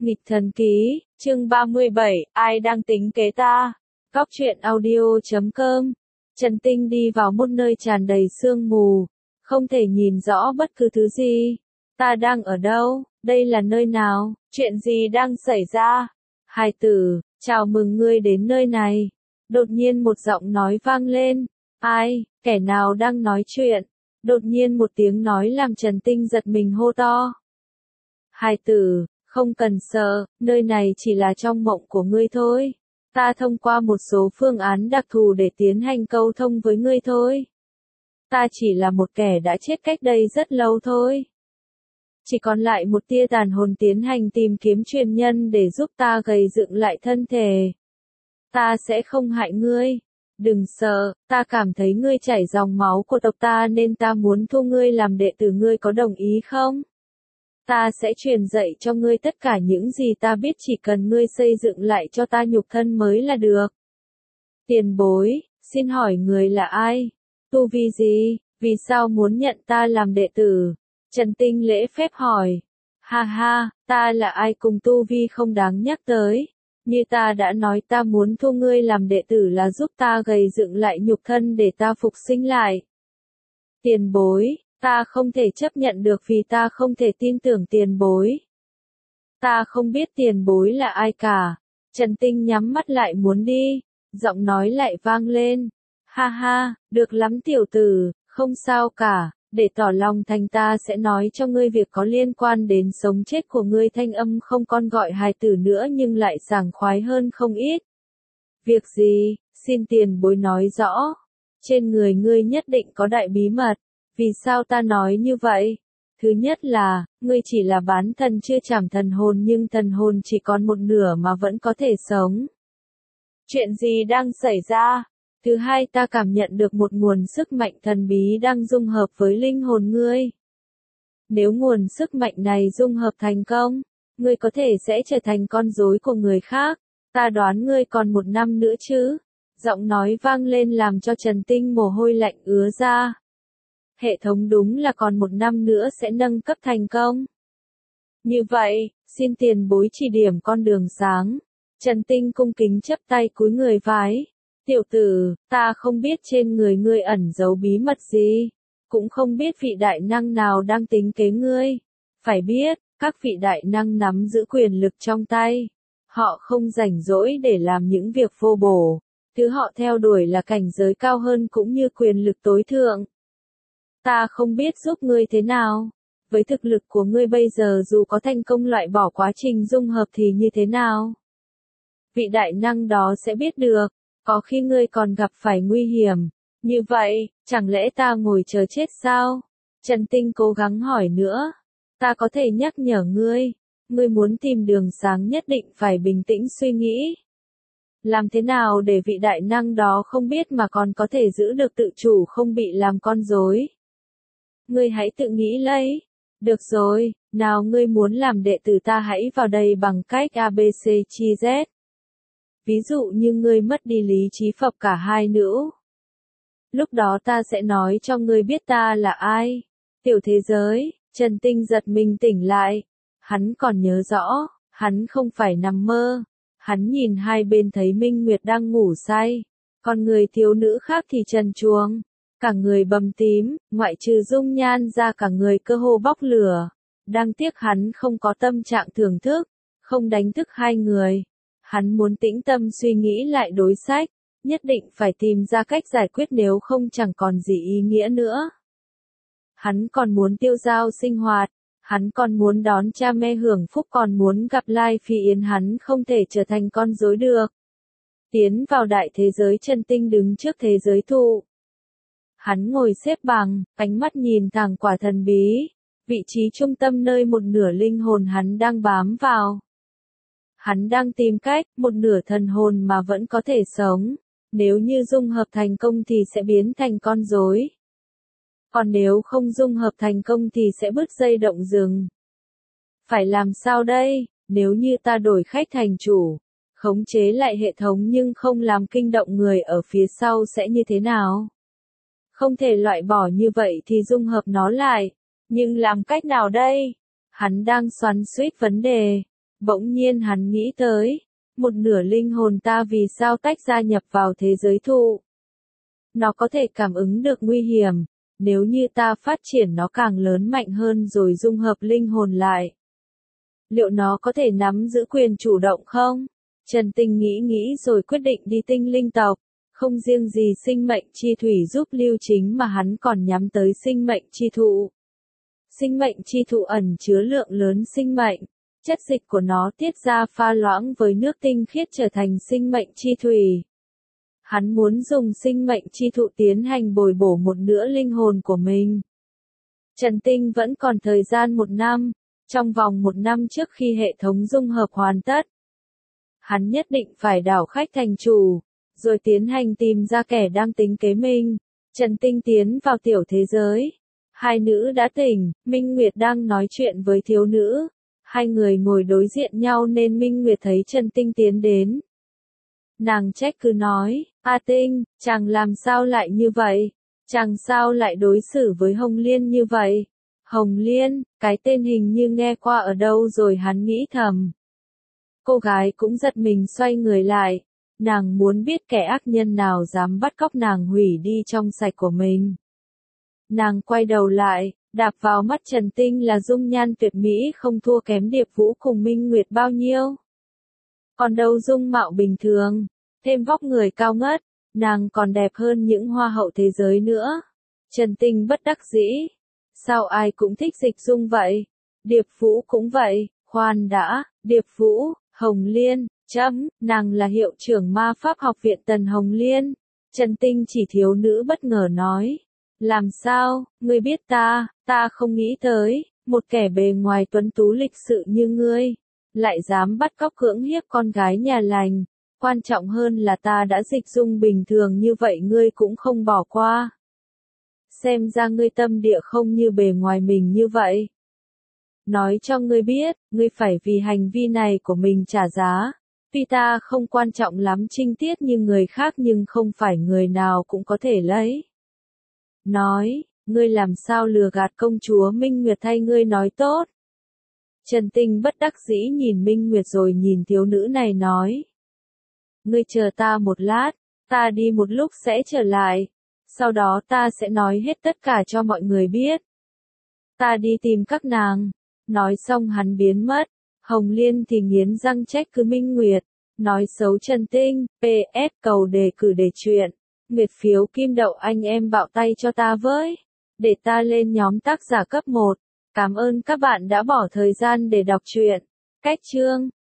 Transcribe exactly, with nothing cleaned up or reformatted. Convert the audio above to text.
Nghịch thần ký, chương ba mươi bảy, ai đang tính kế ta? Góc truyện audio chấm com. Trần Tinh đi vào một nơi tràn đầy sương mù, không thể nhìn rõ bất cứ thứ gì. Ta đang ở đâu? Đây là nơi nào? Chuyện gì đang xảy ra? Hài tử, chào mừng ngươi đến nơi này. Đột nhiên một giọng nói vang lên. Ai, kẻ nào đang nói chuyện? Đột nhiên một tiếng nói làm Trần Tinh giật mình hô to. Hài tử, không cần sợ, nơi này chỉ là trong mộng của ngươi thôi. Ta thông qua một số phương án đặc thù để tiến hành câu thông với ngươi thôi. Ta chỉ là một kẻ đã chết cách đây rất lâu thôi. Chỉ còn lại một tia tàn hồn tiến hành tìm kiếm truyền nhân để giúp ta gầy dựng lại thân thể. Ta sẽ không hại ngươi. Đừng sợ, ta cảm thấy ngươi chảy dòng máu của tộc ta nên ta muốn thu ngươi làm đệ tử, ngươi có đồng ý không? Ta sẽ truyền dạy cho ngươi tất cả những gì ta biết, chỉ cần ngươi xây dựng lại cho ta nhục thân mới là được. Tiền bối, xin hỏi người là ai? Tu vi gì? Vì sao muốn nhận ta làm đệ tử? Trần Tinh lễ phép hỏi. Ha ha, ta là ai cùng tu vi không đáng nhắc tới. Như ta đã nói, ta muốn thu ngươi làm đệ tử là giúp ta gầy dựng lại nhục thân để ta phục sinh lại. Tiền bối, ta không thể chấp nhận được vì ta không thể tin tưởng tiền bối. Ta không biết tiền bối là ai cả. Trần Tinh nhắm mắt lại muốn đi, giọng nói lại vang lên. Ha ha, được lắm tiểu tử, không sao cả, để tỏ lòng thành ta sẽ nói cho ngươi việc có liên quan đến sống chết của ngươi. Thanh âm không còn gọi hài tử nữa nhưng lại sảng khoái hơn không ít. Việc gì, xin tiền bối nói rõ. Trên người ngươi nhất định có đại bí mật. Vì sao ta nói như vậy? Thứ nhất là, ngươi chỉ là bán thần chưa chảm thần hồn, nhưng thần hồn chỉ còn một nửa mà vẫn có thể sống. Chuyện gì đang xảy ra? Thứ hai, ta cảm nhận được một nguồn sức mạnh thần bí đang dung hợp với linh hồn ngươi. Nếu nguồn sức mạnh này dung hợp thành công, ngươi có thể sẽ trở thành con rối của người khác. Ta đoán ngươi còn một năm nữa chứ? Giọng nói vang lên làm cho Trần Tinh mồ hôi lạnh ứa ra. Hệ thống đúng là còn một năm nữa sẽ nâng cấp thành công. Như vậy, xin tiền bối chỉ điểm con đường sáng. Trần Tinh cung kính chắp tay cúi người vái. Tiểu tử, ta không biết trên người ngươi ẩn giấu bí mật gì, cũng không biết vị đại năng nào đang tính kế ngươi. Phải biết, các vị đại năng nắm giữ quyền lực trong tay. Họ không rảnh rỗi để làm những việc vô bổ. Thứ họ theo đuổi là cảnh giới cao hơn cũng như quyền lực tối thượng. Ta không biết giúp ngươi thế nào. Với thực lực của ngươi bây giờ, dù có thành công loại bỏ quá trình dung hợp thì như thế nào? Vị đại năng đó sẽ biết được. Có khi ngươi còn gặp phải nguy hiểm. Như vậy, chẳng lẽ ta ngồi chờ chết sao? Trần Tinh cố gắng hỏi nữa. Ta có thể nhắc nhở ngươi. Ngươi muốn tìm đường sáng nhất định phải bình tĩnh suy nghĩ. Làm thế nào để vị đại năng đó không biết mà còn có thể giữ được tự chủ, không bị làm con rối? Ngươi hãy tự nghĩ lấy. Được rồi, nào ngươi muốn làm đệ tử ta hãy vào đây bằng cách a bê xê chi Z. Ví dụ như ngươi mất đi lý trí phập cả hai nữa. Lúc đó ta sẽ nói cho ngươi biết ta là ai. Tiểu thế giới, Trần Tinh giật mình tỉnh lại. Hắn còn nhớ rõ, hắn không phải nằm mơ. Hắn nhìn hai bên thấy Minh Nguyệt đang ngủ say. Còn người thiếu nữ khác thì trần truồng. Cả người bầm tím, ngoại trừ dung nhan ra cả người cơ hồ bốc lửa. Đáng tiếc hắn không có tâm trạng thưởng thức, không đánh thức hai người. Hắn muốn tĩnh tâm suy nghĩ lại đối sách, nhất định phải tìm ra cách giải quyết, nếu không chẳng còn gì ý nghĩa nữa. Hắn còn muốn tiêu dao sinh hoạt, hắn còn muốn đón cha mẹ hưởng phúc, còn muốn gặp Lai Phi Yến. Hắn không thể trở thành con rối được. Tiến vào đại thế giới, Trần Tinh đứng trước thế giới thụ. Hắn ngồi xếp bằng, ánh mắt nhìn thẳng quả thần bí, vị trí trung tâm nơi một nửa linh hồn hắn đang bám vào. Hắn đang tìm cách, một nửa thần hồn mà vẫn có thể sống. Nếu như dung hợp thành công thì sẽ biến thành con rối. Còn nếu không dung hợp thành công thì sẽ bứt dây động rừng. Phải làm sao đây? Nếu như ta đổi khách thành chủ, khống chế lại hệ thống nhưng không làm kinh động người ở phía sau sẽ như thế nào? Không thể loại bỏ như vậy thì dung hợp nó lại. Nhưng làm cách nào đây? Hắn đang xoắn xuýt vấn đề. Bỗng nhiên hắn nghĩ tới, một nửa linh hồn ta vì sao tách ra nhập vào thế giới thụ. Nó có thể cảm ứng được nguy hiểm, nếu như ta phát triển nó càng lớn mạnh hơn rồi dung hợp linh hồn lại. Liệu nó có thể nắm giữ quyền chủ động không? Trần Tinh nghĩ nghĩ rồi quyết định đi tinh linh tộc. Không riêng gì sinh mệnh chi thủy giúp lưu chính mà hắn còn nhắm tới sinh mệnh chi thụ. Sinh mệnh chi thụ ẩn chứa lượng lớn sinh mệnh. Chất dịch của nó tiết ra pha loãng với nước tinh khiết trở thành sinh mệnh chi thủy. Hắn muốn dùng sinh mệnh chi thụ tiến hành bồi bổ một nửa linh hồn của mình. Trần Tinh vẫn còn thời gian một năm, trong vòng một năm trước khi hệ thống dung hợp hoàn tất. Hắn nhất định phải đảo khách thành chủ, rồi tiến hành tìm ra kẻ đang tính kế mình. Trần Tinh tiến vào tiểu thế giới. Hai nữ đã tỉnh, Minh Nguyệt đang nói chuyện với thiếu nữ. Hai người ngồi đối diện nhau nên Minh Nguyệt thấy Trần Tinh tiến đến. Nàng trách cứ nói, A Tinh, chàng làm sao lại như vậy? Chàng sao lại đối xử với Hồng Liên như vậy? Hồng Liên, cái tên hình như nghe qua ở đâu rồi hắn nghĩ thầm. Cô gái cũng giật mình xoay người lại. Nàng muốn biết kẻ ác nhân nào dám bắt cóc nàng hủy đi trong sạch của mình. Nàng quay đầu lại, đạp vào mắt Trần Tinh là dung nhan tuyệt mỹ không thua kém Điệp Vũ cùng Minh Nguyệt bao nhiêu. Còn đâu dung mạo bình thường, thêm vóc người cao ngất, nàng còn đẹp hơn những hoa hậu thế giới nữa. Trần Tinh bất đắc dĩ. Sao ai cũng thích Dịch Dung vậy? Điệp Vũ cũng vậy, khoan đã, Điệp Vũ, Hồng Liên, chấm, nàng là hiệu trưởng ma pháp học viện Tần Hồng Liên. Trần Tinh chỉ thiếu nữ bất ngờ nói. Làm sao, ngươi biết ta, ta không nghĩ tới, một kẻ bề ngoài tuấn tú lịch sự như ngươi, lại dám bắt cóc cưỡng hiếp con gái nhà lành. Quan trọng hơn là ta đã dịch dung bình thường như vậy ngươi cũng không bỏ qua. Xem ra ngươi tâm địa không như bề ngoài mình như vậy. Nói cho ngươi biết, ngươi phải vì hành vi này của mình trả giá. Tuy ta không quan trọng lắm trinh tiết như người khác nhưng không phải người nào cũng có thể lấy. Nói, ngươi làm sao lừa gạt công chúa Minh Nguyệt thay ngươi nói tốt. Trần Tinh bất đắc dĩ nhìn Minh Nguyệt rồi nhìn thiếu nữ này nói. Ngươi chờ ta một lát, ta đi một lúc sẽ trở lại. Sau đó ta sẽ nói hết tất cả cho mọi người biết. Ta đi tìm các nàng. Nói xong hắn biến mất. Hồng Liên thì nghiến răng trách cứ Minh Nguyệt. Nói xấu Trần Tinh, pê ét cầu đề cử để chuyện. Nguyệt phiếu kim đậu anh em bạo tay cho ta với. Để ta lên nhóm tác giả cấp một. Cảm ơn các bạn đã bỏ thời gian để đọc truyện. Cách chương